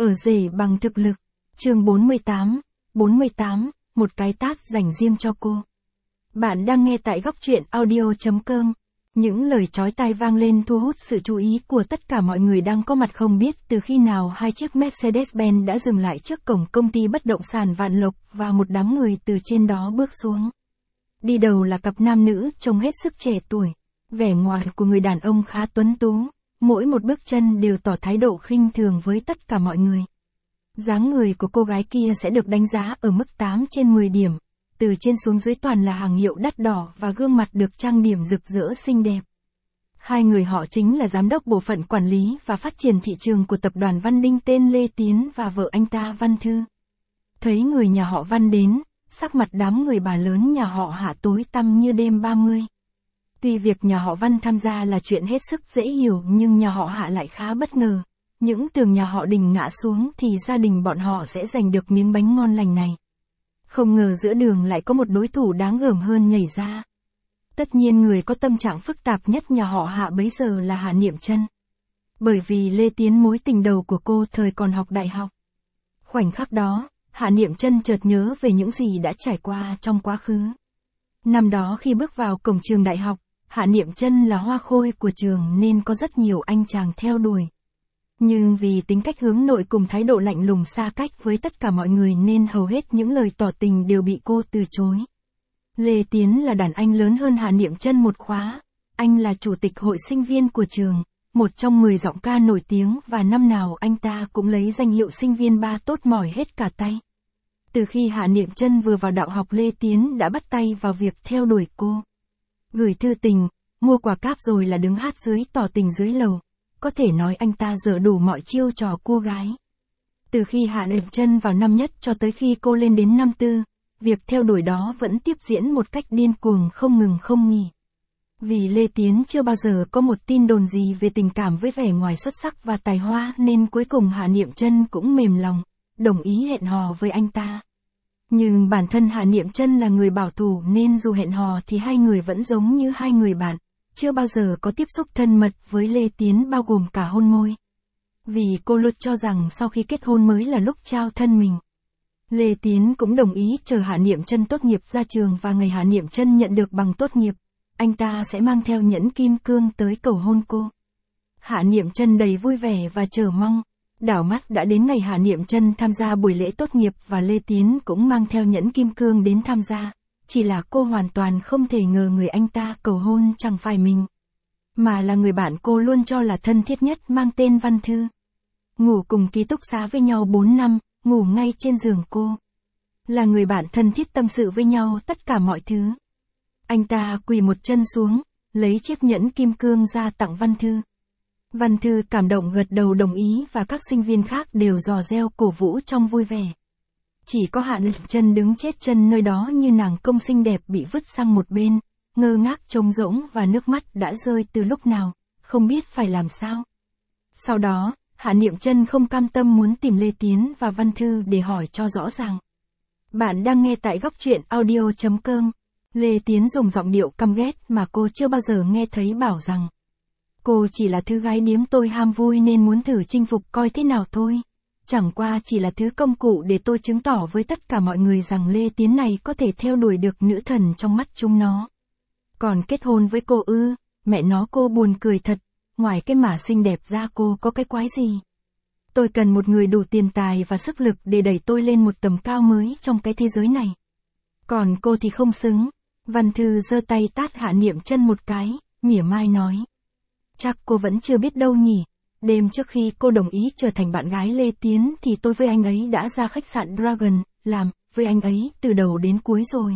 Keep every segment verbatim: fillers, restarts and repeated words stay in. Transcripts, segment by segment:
Ở rể bằng thực lực. Chương bốn mươi tám, bốn mươi tám, một cái tát dành riêng cho cô. Bạn đang nghe tại góc truyện audio chấm com. Những lời chói tai vang lên thu hút sự chú ý của tất cả mọi người đang có mặt, không biết từ khi nào hai chiếc Mercedes-Benz đã dừng lại trước cổng công ty bất động sản Vạn Lộc và một đám người từ trên đó bước xuống. Đi đầu là cặp nam nữ trông hết sức trẻ tuổi. Vẻ ngoài của người đàn ông khá tuấn tú, mỗi một bước chân đều tỏ thái độ khinh thường với tất cả mọi người. Dáng người của cô gái kia sẽ được đánh giá ở mức tám trên mười điểm, từ trên xuống dưới toàn là hàng hiệu đắt đỏ và gương mặt được trang điểm rực rỡ xinh đẹp. Hai người họ chính là giám đốc bộ phận quản lý và phát triển thị trường của tập đoàn Văn Đinh tên Lê Tiến và vợ anh ta Văn Thư. Thấy người nhà họ Văn đến, sắc mặt đám người bà lớn nhà họ Hạ tối tăm như đêm ba mươi. Tuy việc nhà họ Văn tham gia là chuyện hết sức dễ hiểu, nhưng nhà họ Hạ lại khá bất ngờ. Những tường nhà họ Đình ngã xuống thì gia đình bọn họ sẽ giành được miếng bánh ngon lành này. Không ngờ giữa đường lại có một đối thủ đáng gờm hơn nhảy ra. Tất nhiên người có tâm trạng phức tạp nhất nhà họ Hạ bấy giờ là Hạ Niệm Chân. Bởi vì Lê Tiến mối tình đầu của cô thời còn học đại học. Khoảnh khắc đó, Hạ Niệm Chân chợt nhớ về những gì đã trải qua trong quá khứ. Năm đó khi bước vào cổng trường đại học, Hạ Niệm Chân là hoa khôi của trường nên có rất nhiều anh chàng theo đuổi. Nhưng vì tính cách hướng nội cùng thái độ lạnh lùng xa cách với tất cả mọi người nên hầu hết những lời tỏ tình đều bị cô từ chối. Lê Tiến là đàn anh lớn hơn Hạ Niệm Chân một khóa. Anh là chủ tịch hội sinh viên của trường, một trong mười giọng ca nổi tiếng và năm nào anh ta cũng lấy danh hiệu sinh viên ba tốt mỏi hết cả tay. Từ khi Hạ Niệm Chân vừa vào đạo học, Lê Tiến đã bắt tay vào việc theo đuổi cô. Gửi thư tình, mua quà cáp rồi là đứng hát dưới tỏ tình dưới lầu. Có thể nói anh ta dở đủ mọi chiêu trò cua gái. Từ khi Hạ Niệm Chân vào năm nhất cho tới khi cô lên đến năm tư, việc theo đuổi đó vẫn tiếp diễn một cách điên cuồng không ngừng không nghỉ. Vì Lê Tiến chưa bao giờ có một tin đồn gì về tình cảm với vẻ ngoài xuất sắc và tài hoa nên cuối cùng Hạ Niệm Chân cũng mềm lòng, đồng ý hẹn hò với anh ta. Nhưng bản thân Hạ Niệm Chân là người bảo thủ nên dù hẹn hò thì hai người vẫn giống như hai người bạn, chưa bao giờ có tiếp xúc thân mật với Lê Tiến bao gồm cả hôn môi. Vì cô luôn cho rằng sau khi kết hôn mới là lúc trao thân mình. Lê Tiến cũng đồng ý chờ Hạ Niệm Chân tốt nghiệp ra trường và ngày Hạ Niệm Chân nhận được bằng tốt nghiệp, anh ta sẽ mang theo nhẫn kim cương tới cầu hôn cô. Hạ Niệm Chân đầy vui vẻ và chờ mong. Đảo mắt đã đến ngày Hạ Niệm Chân tham gia buổi lễ tốt nghiệp và Lê Tiến cũng mang theo nhẫn kim cương đến tham gia. Chỉ là cô hoàn toàn không thể ngờ người anh ta cầu hôn chẳng phải mình, mà là người bạn cô luôn cho là thân thiết nhất mang tên Văn Thư. Ngủ cùng ký túc xá với nhau bốn năm, ngủ ngay trên giường cô. Là người bạn thân thiết tâm sự với nhau tất cả mọi thứ. Anh ta quỳ một chân xuống, lấy chiếc nhẫn kim cương ra tặng Văn Thư. Văn Thư cảm động gật đầu đồng ý và các sinh viên khác đều rò reo cổ vũ trong vui vẻ. Chỉ có Hạ Niệm Chân đứng chết chân nơi đó như nàng công xinh đẹp bị vứt sang một bên, ngơ ngác trống rỗng và nước mắt đã rơi từ lúc nào, không biết phải làm sao. Sau đó, Hạ Niệm Chân không cam tâm muốn tìm Lê Tiến và Văn Thư để hỏi cho rõ ràng. Bạn đang nghe tại góc truyện audio chấm com. Lê Tiến dùng giọng điệu căm ghét mà cô chưa bao giờ nghe thấy bảo rằng cô chỉ là thứ gái điếm tôi ham vui nên muốn thử chinh phục coi thế nào thôi. Chẳng qua chỉ là thứ công cụ để tôi chứng tỏ với tất cả mọi người rằng Lê Tiến này có thể theo đuổi được nữ thần trong mắt chúng nó. Còn kết hôn với cô ư, mẹ nó cô buồn cười thật, ngoài cái mả xinh đẹp ra cô có cái quái gì. Tôi cần một người đủ tiền tài và sức lực để đẩy tôi lên một tầm cao mới trong cái thế giới này. Còn cô thì không xứng. Văn Thư giơ tay tát Hạ Niệm Chân một cái, mỉa mai nói. Chắc cô vẫn chưa biết đâu nhỉ. Đêm trước khi cô đồng ý trở thành bạn gái Lê Tiến thì tôi với anh ấy đã ra khách sạn Dragon, làm với anh ấy từ đầu đến cuối rồi.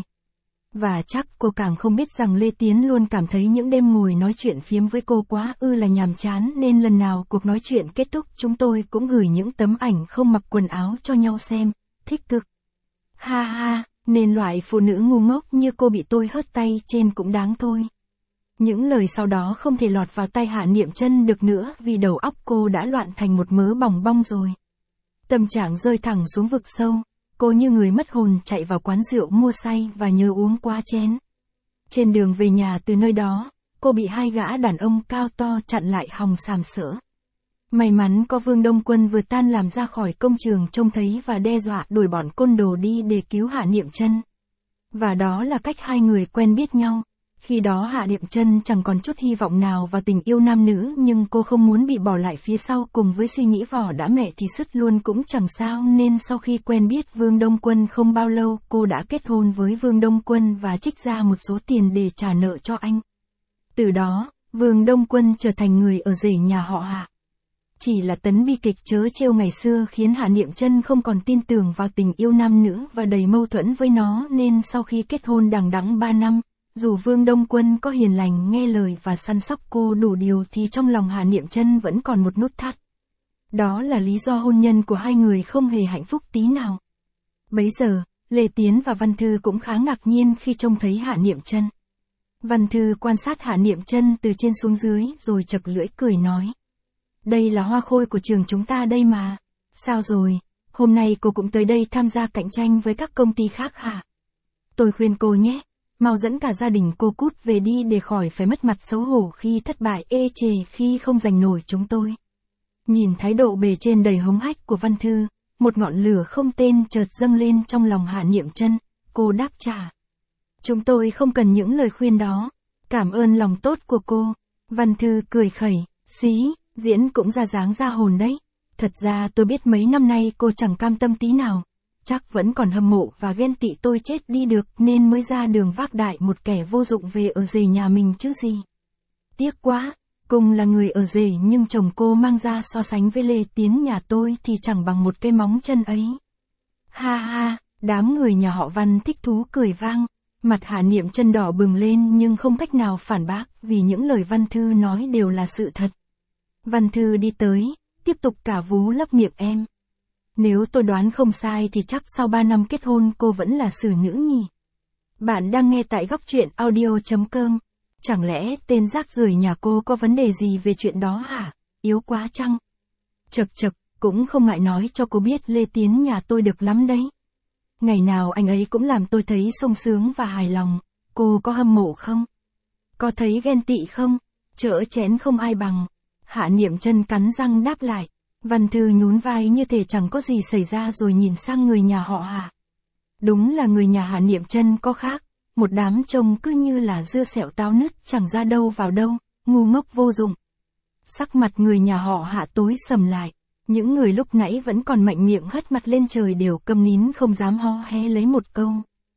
Và chắc cô càng không biết rằng Lê Tiến luôn cảm thấy những đêm ngồi nói chuyện phiếm với cô quá ư là nhàm chán nên lần nào cuộc nói chuyện kết thúc chúng tôi cũng gửi những tấm ảnh không mặc quần áo cho nhau xem, thích cực. Ha ha, nên loại phụ nữ ngu ngốc như cô bị tôi hớt tay trên cũng đáng thôi. Những lời sau đó không thể lọt vào tai Hạ Niệm Chân được nữa vì đầu óc cô đã loạn thành một mớ bòng bong rồi. Tâm trạng rơi thẳng xuống vực sâu, cô như người mất hồn chạy vào quán rượu mua say và nhớ uống quá chén. Trên đường về nhà từ nơi đó, cô bị hai gã đàn ông cao to chặn lại hòng sàm sỡ. May mắn có Vương Đông Quân vừa tan làm ra khỏi công trường trông thấy và đe dọa đuổi bọn côn đồ đi để cứu Hạ Niệm Chân. Và đó là cách hai người quen biết nhau. Khi đó Hạ Niệm Chân chẳng còn chút hy vọng nào vào tình yêu nam nữ, nhưng cô không muốn bị bỏ lại phía sau, cùng với suy nghĩ vỏ đã mẹ thì sứt luôn cũng chẳng sao, nên sau khi quen biết Vương Đông Quân không bao lâu, cô đã kết hôn với Vương Đông Quân và trích ra một số tiền để trả nợ cho anh. Từ đó, Vương Đông Quân trở thành người ở rể nhà họ Hạ. Chỉ là tấn bi kịch trớ trêu ngày xưa khiến Hạ Niệm Chân không còn tin tưởng vào tình yêu nam nữ và đầy mâu thuẫn với nó, nên sau khi kết hôn đằng đẵng ba năm, dù Vương Đông Quân có hiền lành nghe lời và săn sóc cô đủ điều thì trong lòng Hạ Niệm Chân vẫn còn một nút thắt. Đó là lý do hôn nhân của hai người không hề hạnh phúc tí nào. Bấy giờ, Lê Tiến và Văn Thư cũng khá ngạc nhiên khi trông thấy Hạ Niệm Chân. Văn Thư quan sát Hạ Niệm Chân từ trên xuống dưới rồi chậc lưỡi cười nói. Đây là hoa khôi của trường chúng ta đây mà. Sao rồi, hôm nay cô cũng tới đây tham gia cạnh tranh với các công ty khác hả? Tôi khuyên cô nhé, mau dẫn cả gia đình cô cút về đi để khỏi phải mất mặt xấu hổ khi thất bại ê chề khi không giành nổi chúng tôi. Nhìn thái độ bề trên đầy hống hách của Văn Thư, một ngọn lửa không tên chợt dâng lên trong lòng Hạ Niệm Chân, cô đáp trả. Chúng tôi không cần những lời khuyên đó, cảm ơn lòng tốt của cô. Văn Thư cười khẩy, xí, diễn cũng ra dáng ra hồn đấy. Thật ra tôi biết mấy năm nay cô chẳng cam tâm tí nào, chắc vẫn còn hâm mộ và ghen tị tôi chết đi được nên mới ra đường vác đại một kẻ vô dụng về ở rể nhà mình chứ gì. Tiếc quá, cùng là người ở rể nhưng chồng cô mang ra so sánh với Lê Tiến nhà tôi thì chẳng bằng một cái móng chân ấy. Ha ha, đám người nhà họ Văn thích thú cười vang, mặt Hạ Niệm Chân đỏ bừng lên nhưng không cách nào phản bác vì những lời Văn Thư nói đều là sự thật. Văn Thư đi tới, tiếp tục cả vú lấp miệng em. Nếu tôi đoán không sai thì chắc sau ba năm kết hôn cô vẫn là xử nữ nhỉ. Bạn đang nghe tại góc truyện audio chấm com. Chẳng lẽ tên rác rưởi nhà cô có vấn đề gì về chuyện đó hả? Yếu quá chăng? Chật chật, cũng không ngại nói cho cô biết Lê Tiến nhà tôi được lắm đấy. Ngày nào anh ấy cũng làm tôi thấy sung sướng và hài lòng. Cô có hâm mộ không? Có thấy ghen tị không? Chỡ chén không ai bằng. Hạ Niệm Chân cắn răng đáp lại. Văn Thư nhún vai như thể chẳng có gì xảy ra rồi nhìn sang người nhà họ Hạ. Đúng là người nhà Hạ Niệm Chân có khác, một đám trông cứ như là dưa sẹo táo nứt chẳng ra đâu vào đâu, ngu ngốc vô dụng. Sắc mặt người nhà họ Hạ tối sầm lại, những người lúc nãy vẫn còn mạnh miệng hất mặt lên trời đều câm nín không dám ho hé lấy một câu.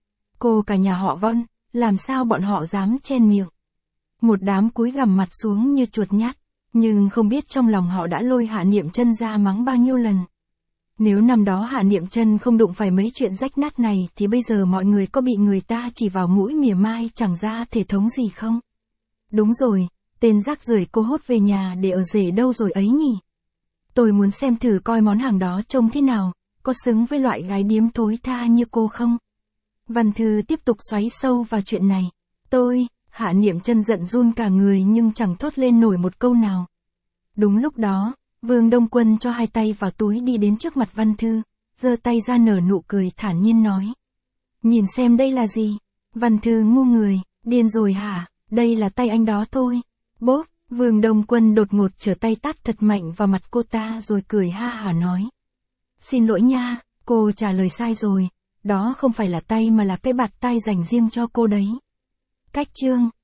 Cô cả nhà họ Von, làm sao bọn họ dám chen miệng. Một đám cúi gằm mặt xuống như chuột nhát. Nhưng không biết trong lòng họ đã lôi Hạ Niệm Chân ra mắng bao nhiêu lần. Nếu năm đó Hạ Niệm Chân không đụng phải mấy chuyện rách nát này thì bây giờ mọi người có bị người ta chỉ vào mũi mỉa mai chẳng ra thể thống gì không? Đúng rồi, tên rác rưởi cô hốt về nhà để ở rể đâu rồi ấy nhỉ? Tôi muốn xem thử coi món hàng đó trông thế nào, có xứng với loại gái điếm thối tha như cô không? Văn Thư tiếp tục xoáy sâu vào chuyện này. Tôi... Hạ Niệm Chân giận run cả người nhưng chẳng thốt lên nổi một câu nào. Đúng lúc đó, Vương Đông Quân cho hai tay vào túi đi đến trước mặt Văn Thư, giơ tay ra nở nụ cười thản nhiên nói. Nhìn xem đây là gì? Văn Thư ngu người, điên rồi hả? Đây là tay anh đó thôi. Bốp, Vương Đông Quân đột ngột trở tay tát thật mạnh vào mặt cô ta rồi cười ha hả nói. Xin lỗi nha, cô trả lời sai rồi, đó không phải là tay mà là cái bạt tai dành riêng cho cô đấy. Cách chương